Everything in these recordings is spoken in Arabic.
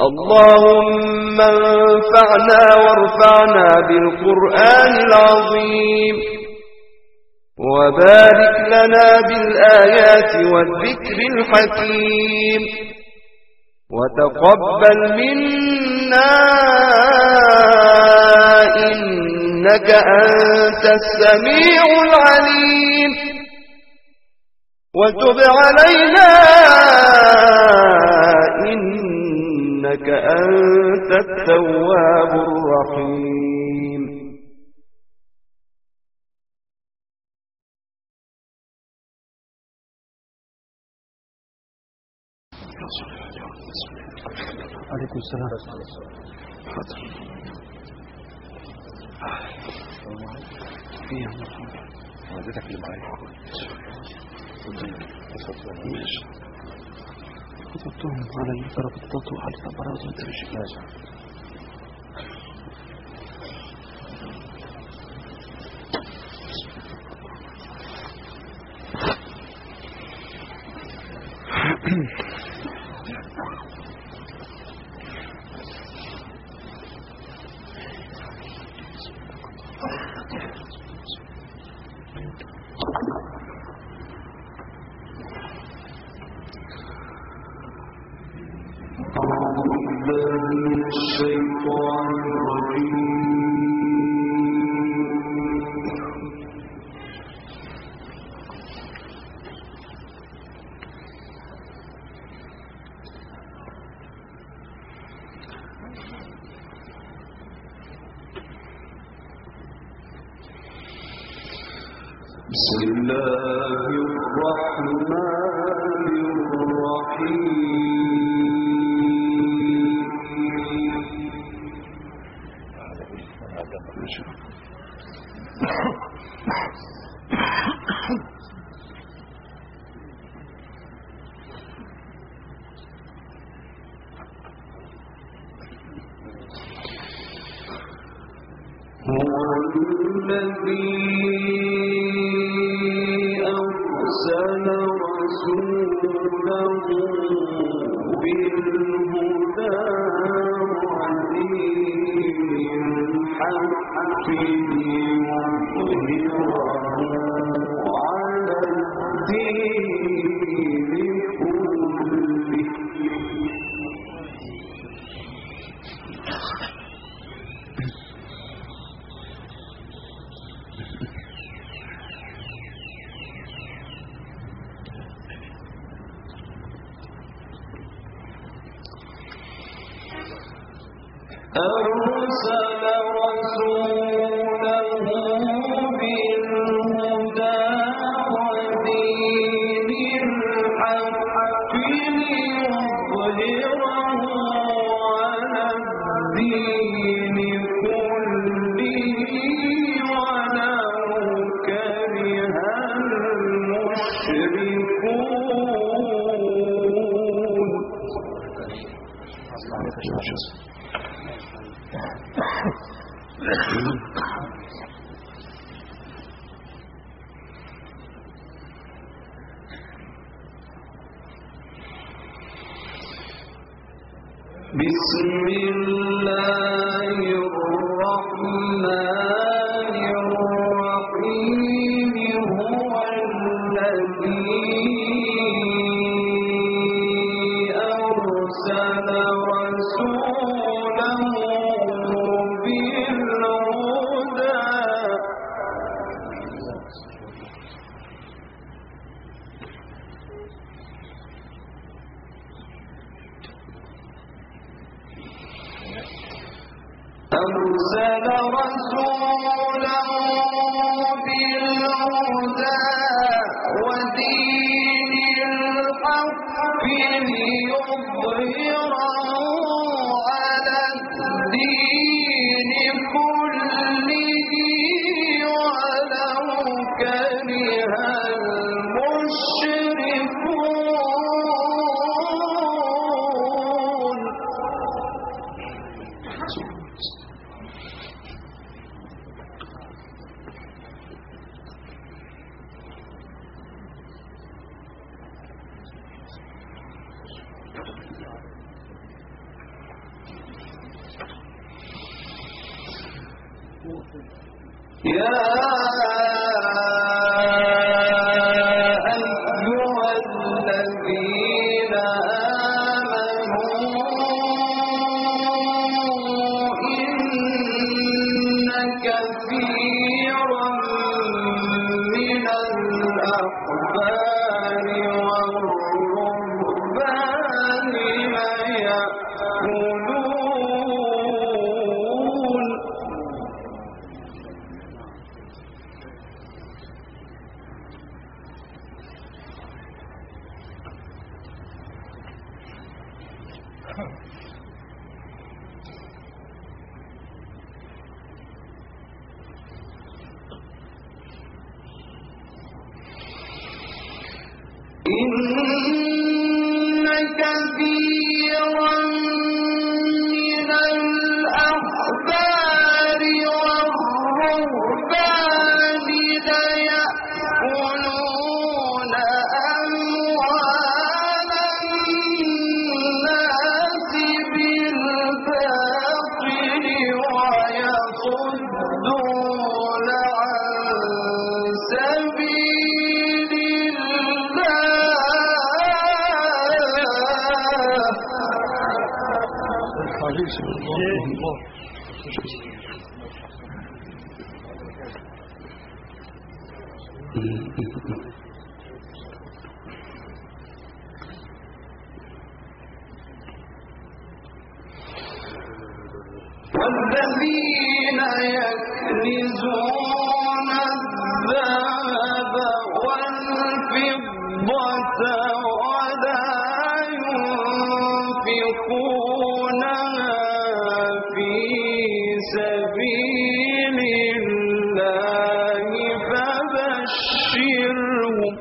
اللهم انفعنا وارفعنا بالقرآن العظيم وبارك لنا بالآيات والذكر الحكيم وتقبل منا إنك أنت السميع العليم وتب علينا إنك أنت التواب الرحيم عليكم السلام. حاضر. فيها مرحبا. والدتك اللي معايا. ماشي. خطبتهم على الفرق التطوع على الطبرات والترجي. ماشي. بسم الله الرحمن الرحيم هو الذي أرسل رسوله بالهدى ودين الحق ليظهره على الدين كله أرسل رسوله بالهدى ودين الحق ليظهره على الدين كله ولو كره المشركون. بسم الله الرحمن الرحيم هو الذي أرسل رسوله بالهدى ودين الحق ليظهره على الدين كله ولو كره المشركون. يا أيها الذين آمنوا إن كثيرا من الأحبار والرهبان ليأكلون إن كثيرا من الأحبار والرهبان ليأكلون أموال الناس بالباطل ويصدون عن سبيل الله. والذين يكنزون الذهب والفضة ولا ينفقونها في سبيل الله فبشرهم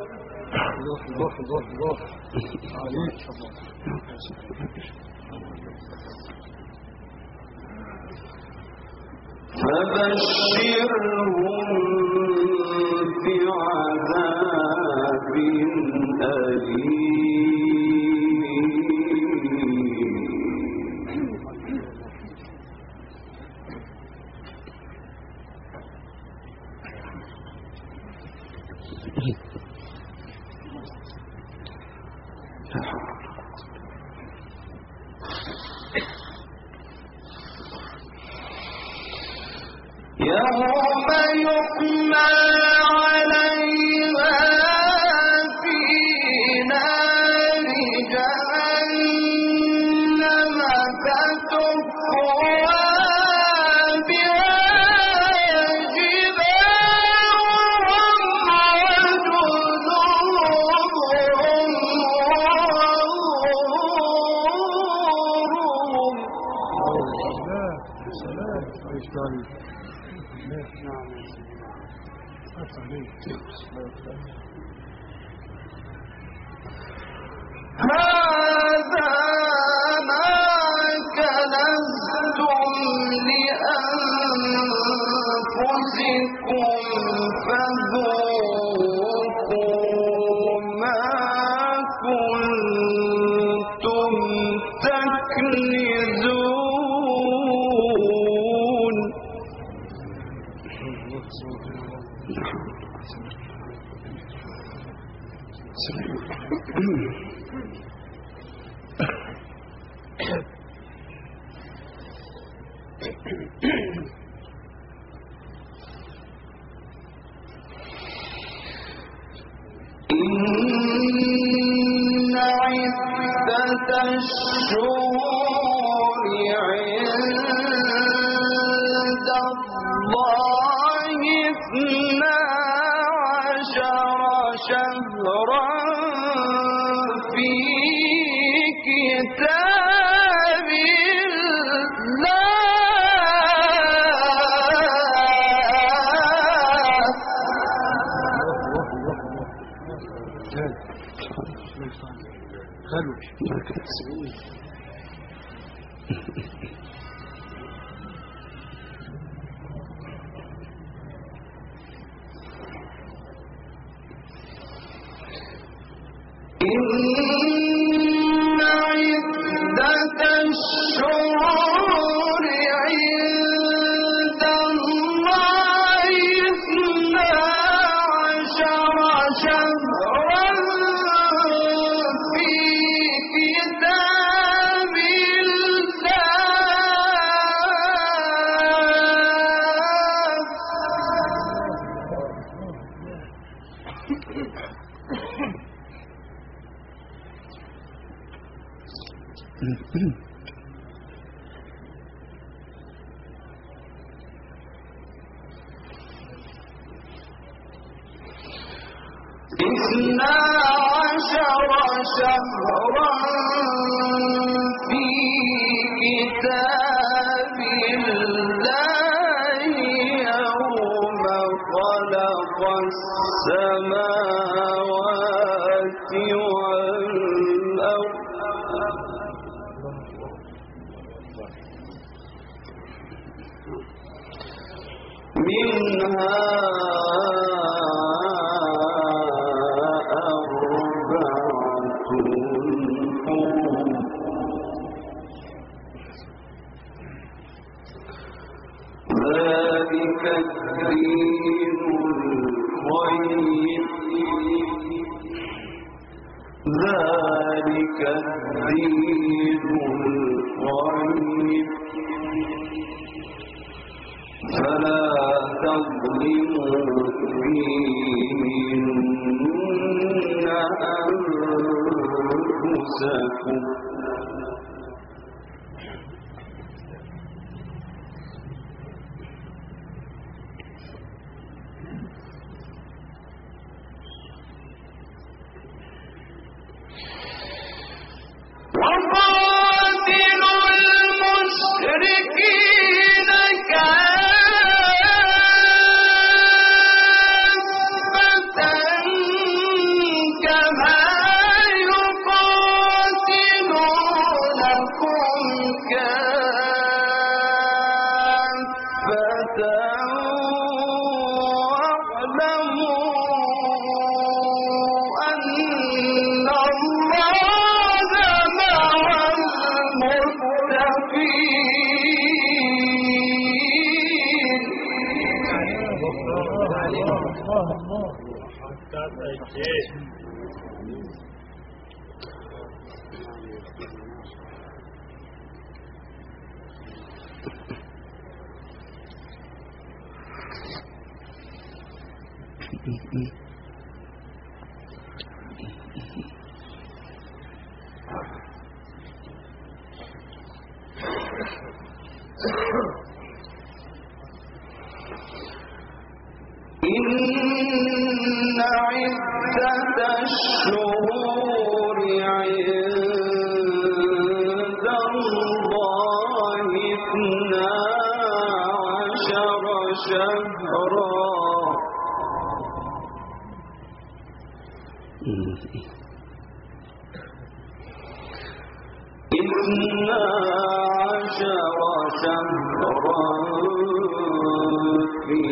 بعذاب أليم. يوم يحمى عليها في نار جهنم فتكوى بها جباههم وجنوبهم وظهورهم. هذا ما كنزتم لأنفسكم فذوقوا ما كنتم تكنزون. إن عدة الشهور عند الله 12 شهرا في كتاب إن عدة الشهور عند الله 12 شهرا في كتاب الله يوم خلق السماوات والأرض منها ذلك الدين القيم فلا تظلموا فيهن أنفسكم وقاتلوا المشركين كافة كما يقاتلونكم كافة واعلموا أن إن عدة الشهور عند الله 12 شهرا في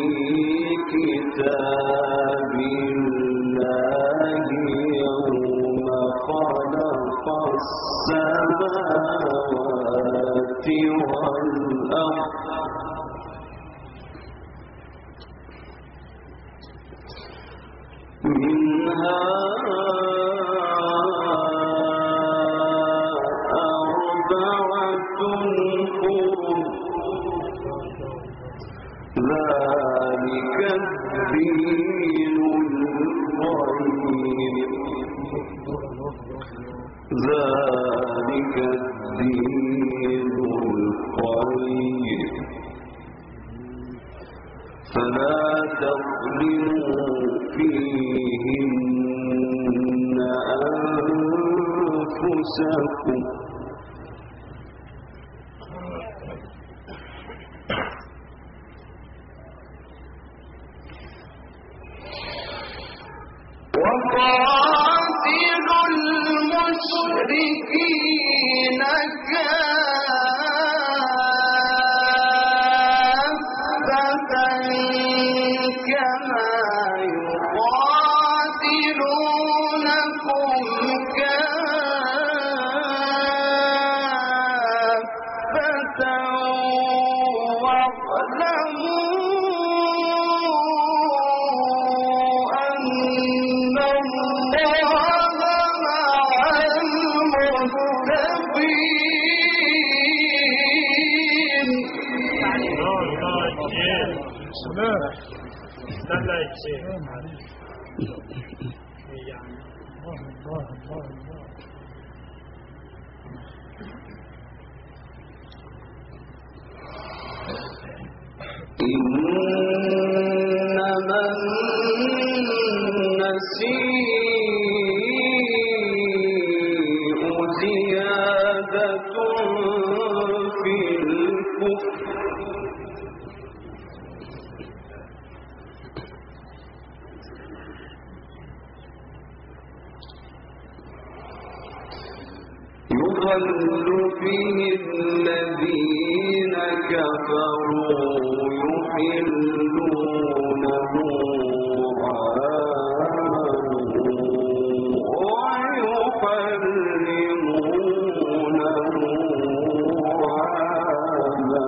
كتاب الله يوم خلق السماوات والأرض منها ذلك الدين القيم فلا تظلموا فيهن أنفسكم وقاتلوا المشركين كافة كما يقاتلونكم كافة إنما النسيء زيادة في الكفر يضل به الذين كفروا يحلونه عاما ويحرمونه عاما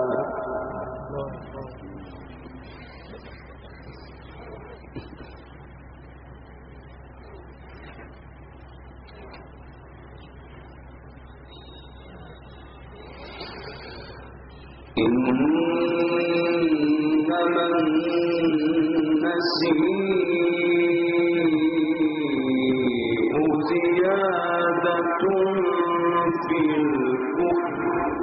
إنما النسيء زيادة في الكفر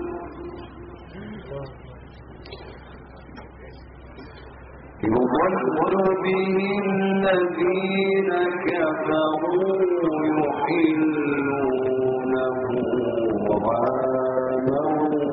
يضل به الذين كفروا يحلونه عاما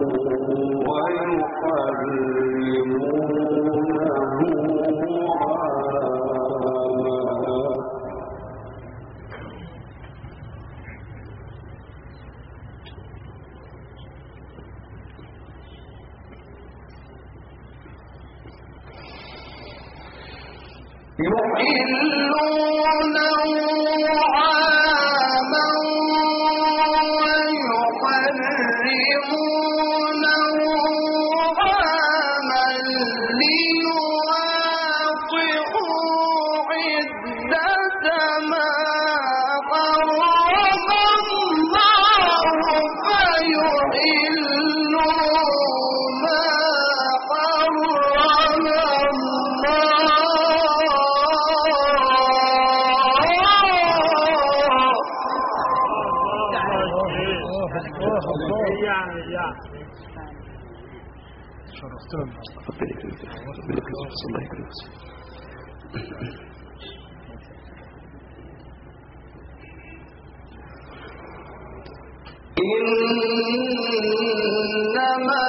إنما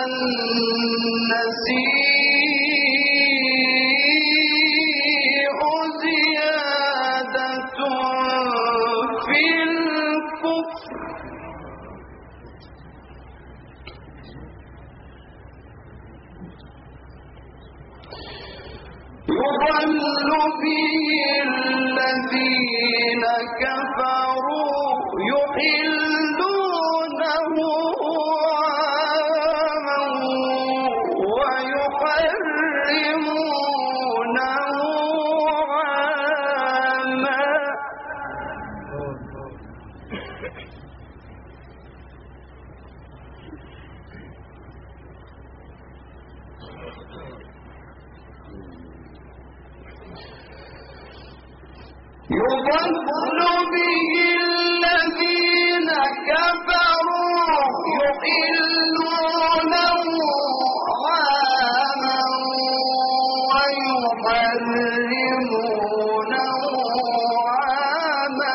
النسيء زيادة في الكفر يضل به الذين كفروا يحلونه عاما ويحرمونه عاما يضل به الذين كفروا يحلونه عاما ويحرمونه عاما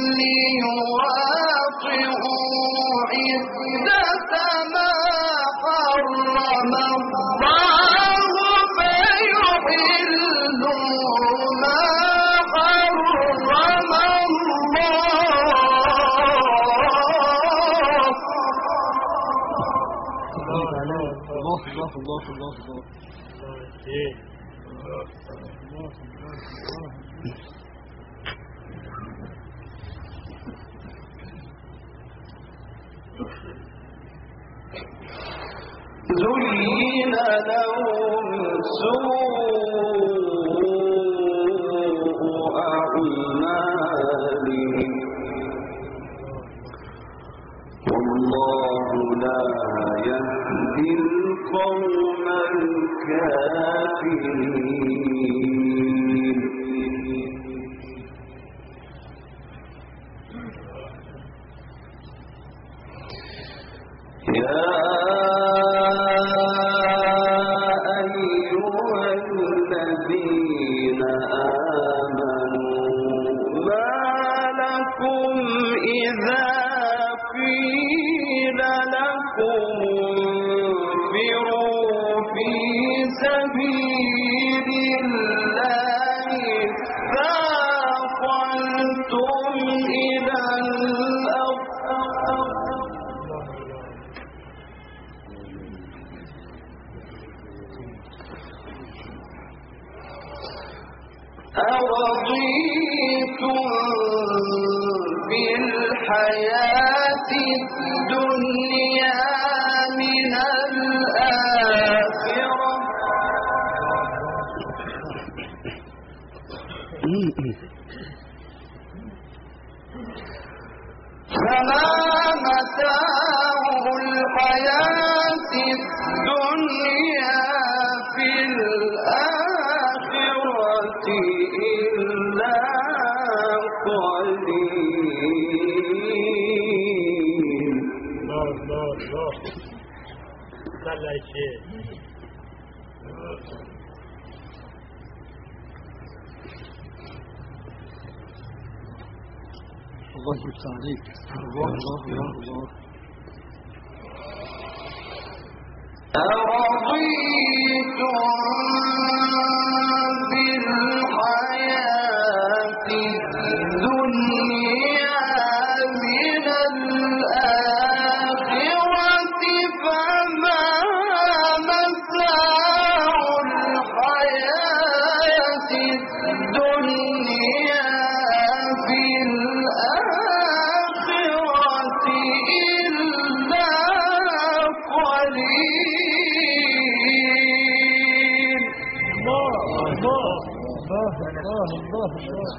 ليواطئوا عدة ما حرم الله فيحلوا ما حرم الله. زين لهم سوء أعمالهم والله لا يهدي القوم الكافرين يا أيها انفروا في سبيل الله ثاقلتم إلى الأرض أرضيتم بالحياة الدنيا من الآخرة فما متاع الحياة الدنيا في الآخرة إلا قليل. الله طلع شيء الله يفتح عليك. الله أرضيتم بالحياة الدنيا من الآخرة فما متاع الحياة الدنيا في الآخرة إلا قليل. الله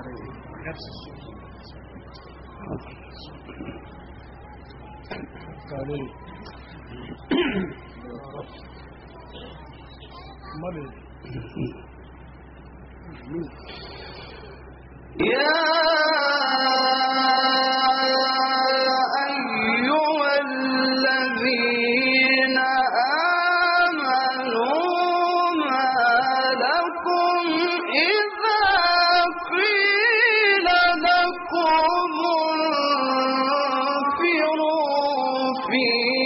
يا أيها الذين آمنوا ما لكم إذا قيل لكم انفروا في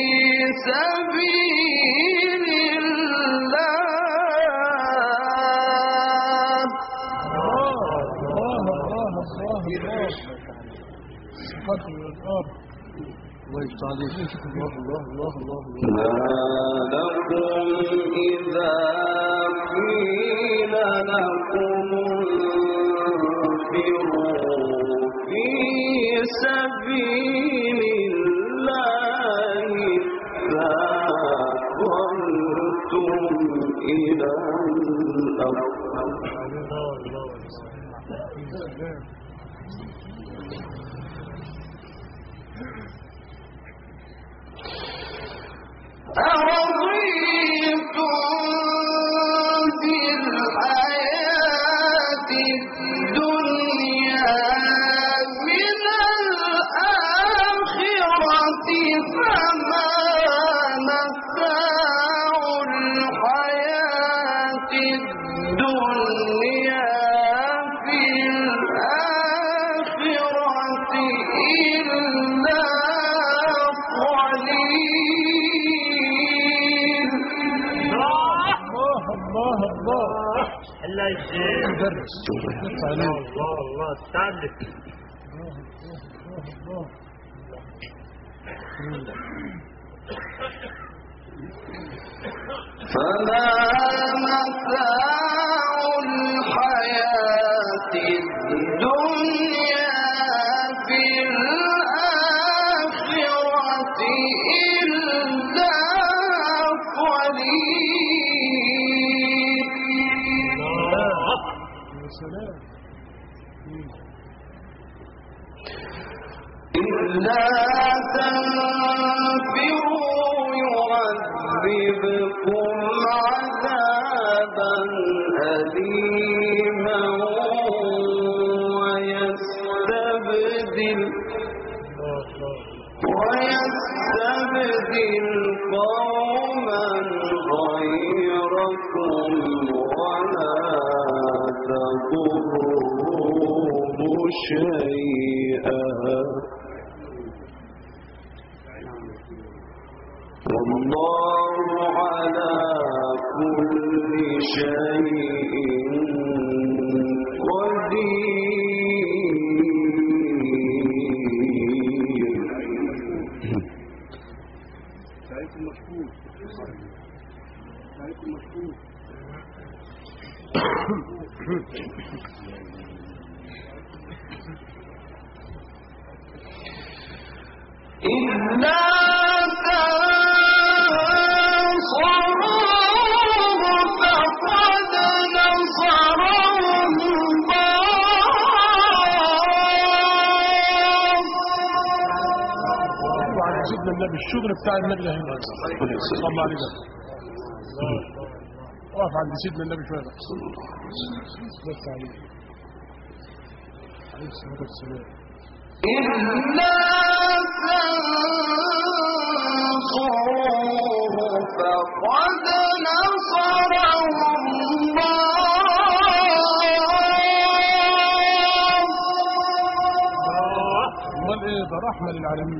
سبيل الله ما لكم إذا قيل لكم انفروا في سبيل الله ثاقلتم إلى الأرض أرضيتم بالحياة الدنيا من الآخرة فما متاع الحياة الدنيا في الآخرة إلا قليل. الله يجزيك الله تعلق فما متاع الحياة الدنيا في الآخرة إلا قليل. إلا تنفروا يعذبكم عذابا أليما ويستبدل قوما غيركم ولا تضروه شيئا والله كل شيء إلا تنصروه فقد نصره الله. وعلى سيدنا النبي الشغل بتاع النبي ده هنا صلى الله عليه وسلم. واقف عند سيدنا النبي شويه بس عليه الصلاه والسلام. إلا تنصروه فقد نصره الله. امال ايه ده رحمه للعالمين.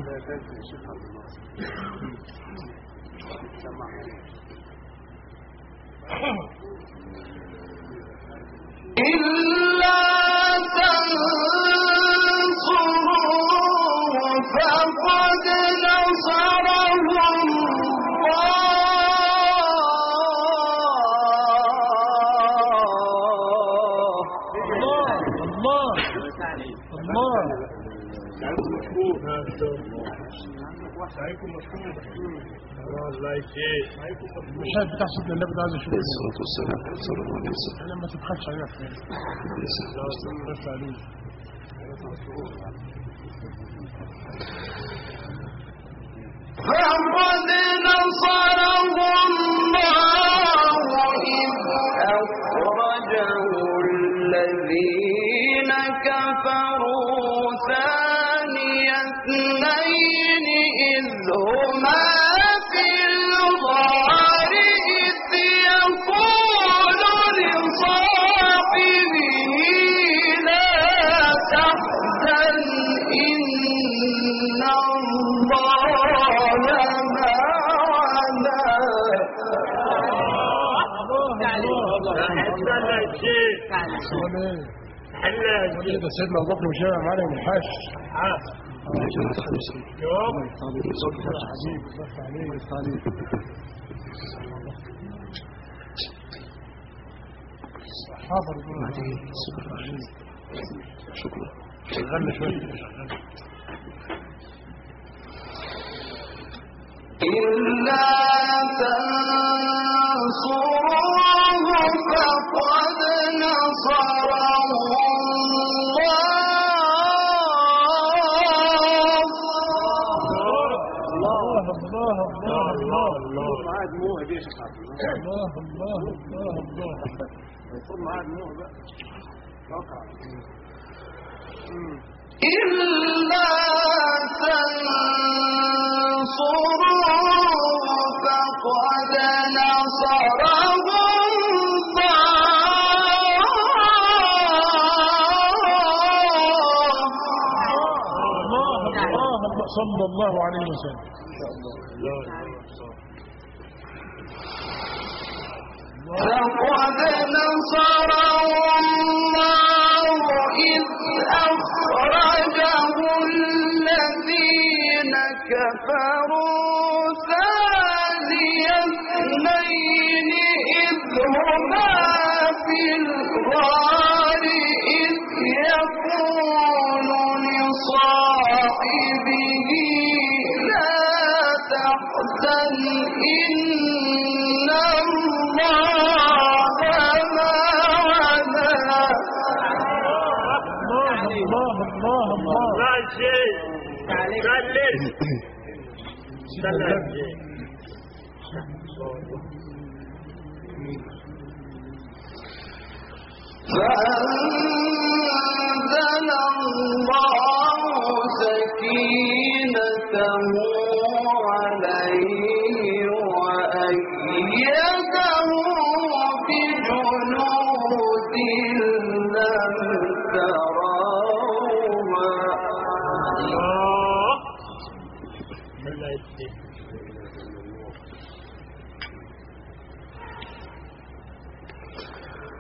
إلا تنصروه فقد نصره المشاهد بتاع سيدنا النبي ده عايز يشوف الصلاة والسلام صلى الله عليه وسلم. انا ما تبخلش علينا خير. بس عليه فقد نصره الله إذ أخرجه الذين كفروا ثاني اثنين إذ هما في الغار إذ يقول لصاحبه لا تحزن إن الله معنا. ده سيدنا ابو بكر مش هيبقى معانا من الحاج. شكرا. شغلنا شويه. إلا تنصروه فقد نصره إلا تنصروه فقد نصره الله صلى الله عليه وسلم. فقد نصره الله إذ أخرجه الذين كفروا ثاني اثنين إذ هما في الغار إذ يقول لصاحبه لا تحزن إن فأنزل الله سكينته عليه وأيده بجنود لم تروها.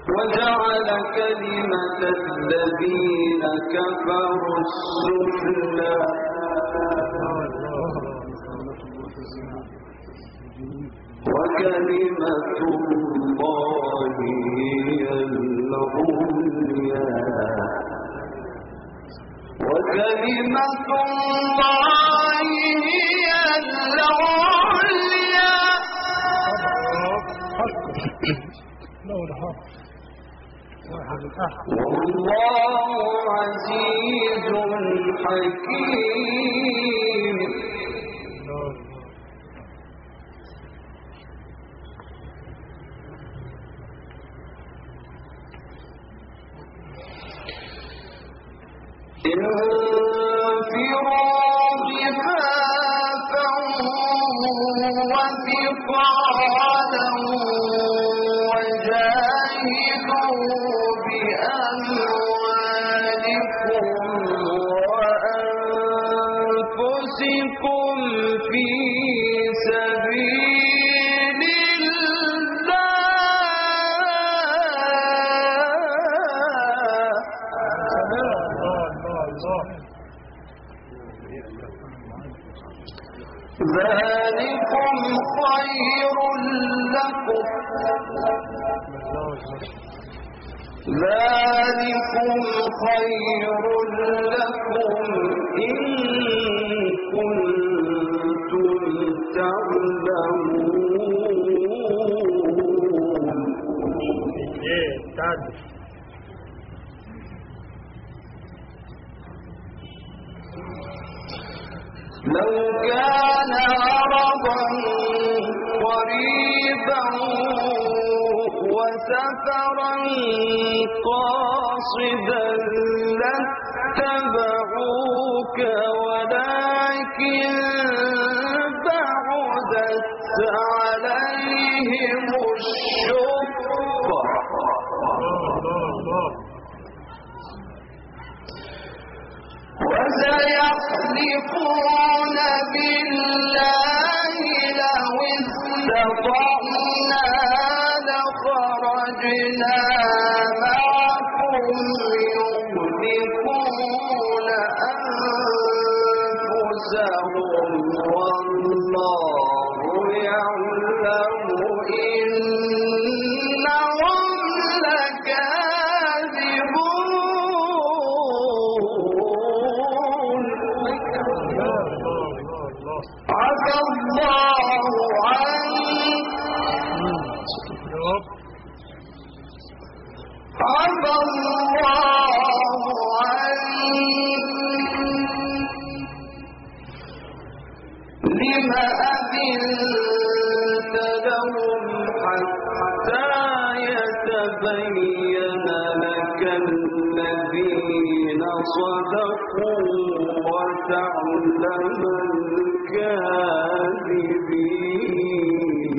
وجعل كلمة الذين كفروا السفلى وكلمة الله هي العليا وكلمة الله هي العليا والله عزيز حكيم انفروا خفافا وثقالا وجاهدوا بأموالكم وأنفسكم في سبيل ذلكم خير لكم إن كنتم تعلمون لو كان عرضا قريبا وسفرا قاصدا لاتبعوك ولكن بعدت عليهم الشقة وسيحلفون بالله لو استطعنا لخرجنا معكم يهلكون أنفسهم والله يعلم إنهم لكاذبون عفى الله عنك عفى الله عنك لما أذنت لهم حتى يتبين لك الذين صدقوا وتعلم الكاذبين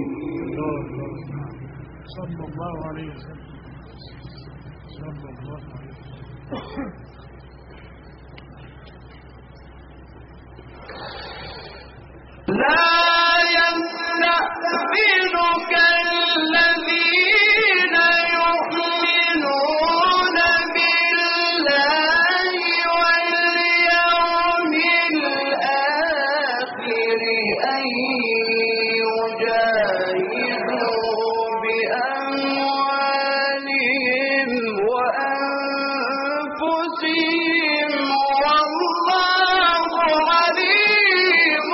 صلى الله عليه وسلم صلى الله عليه وسلم لا يستأذنك الذين يؤمنون بالله واليوم الآخر أن يجاهدوا بأموالهم وأنفسهم والله عليم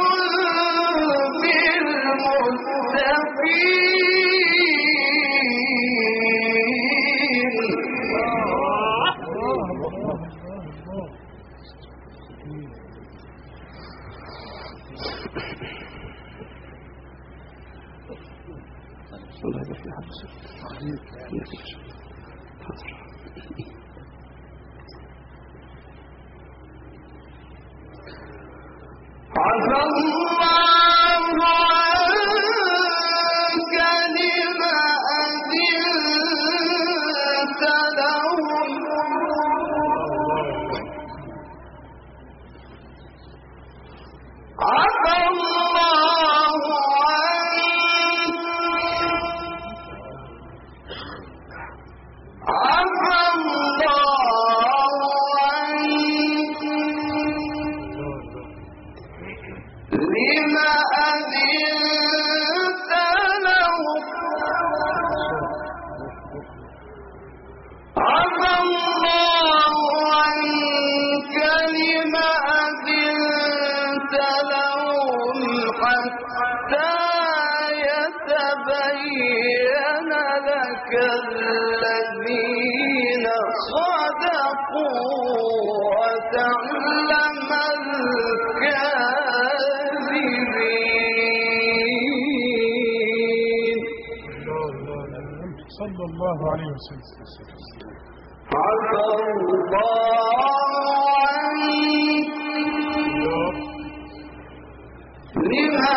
عفى الله عنك لما أذنت لهم عفى الله عنك يتبين لك الذين صدقوا وتعلم الكاذبين. صلى الله عليه وسلم. عفى الله عنك لما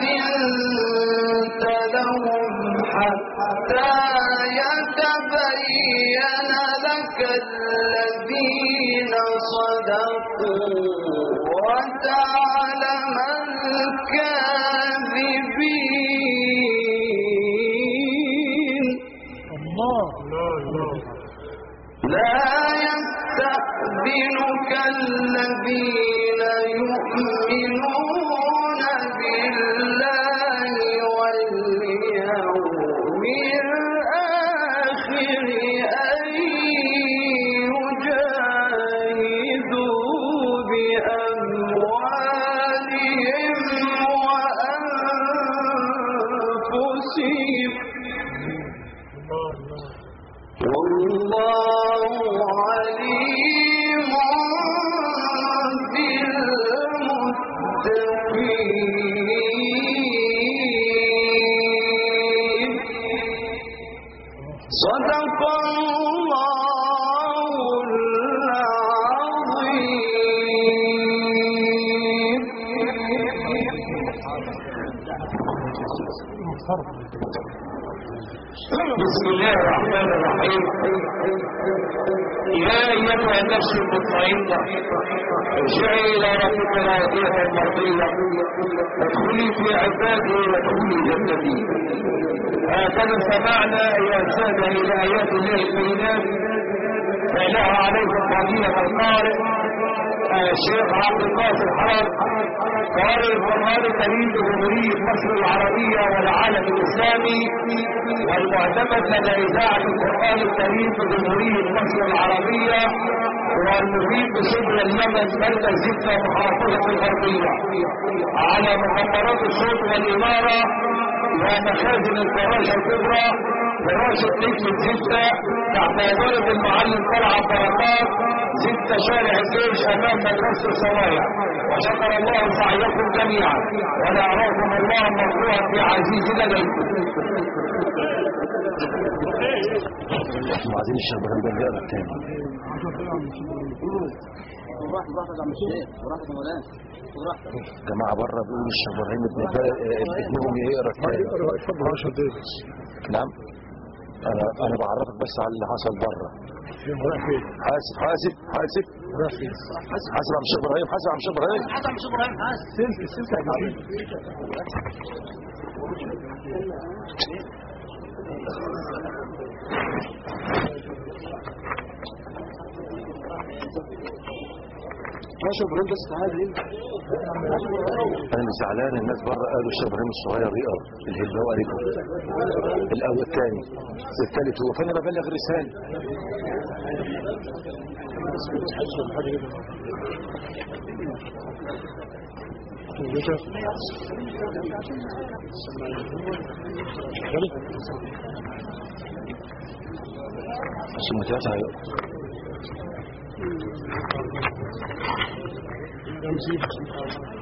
أذنت لهم حتى يتبين لك الذين صدقوا وتعلم الكاذبين. الله لا يستأذنك الذين يؤمنون بالله واليوم الآخر أن يجاهدوا بأموالهم وأنفسهم والله عليم بالمتقين. صدق الله العظيم. بسم الله الرحمن الرحيم. يا أيتها النفس المطمئنة ارجعي إلى ربك راضية مرضية ادخلي في عبادي وادخلي جنتي. هكذا سمعنا يا سادة إلى آيات الله البينات فلها عليكم فضيلة القارئ الشيخ عبد الناصر حرب قارئ القرآن الكريم بجمهورية مصر العربية والعالم الإسلامي والمعتمد لدى إذاعة القرآن الكريم بجمهورية مصر العربية والمفيد بشبه اليمن مركز جدة محافظة الغربية على مقررات الصوت والإمارة ومخازن الفراشة الكبرى فراشة نجم جدة تحت إدارة المعلم طلعت بركات جدة شارع الجيش أمام مدرسة الصوايع. وشكر الله سعيكم جميعا ونعرفكم الله مرفوعا في عزيز لديكم. احنا عايزين الشباب ده نقرا الثاني. جماعة بره بيقولوا الشيخ ابراهيم ابنهم يقرا الثاني. نعم انا بعرفك بس على اللي حصل بره. حاسب حاسب حاسب حاسب عم الشيخ ابراهيم حاسب عم الشيخ ابراهيم ماشي ابراهيم بس تعالى. انا زعلان الناس بره قالوا الشيخ ابراهيم الصغير يقرا الهلال هو قريته الاول الثاني الثالث هو فانا ببلغ رساله. ثم تأتي يمسي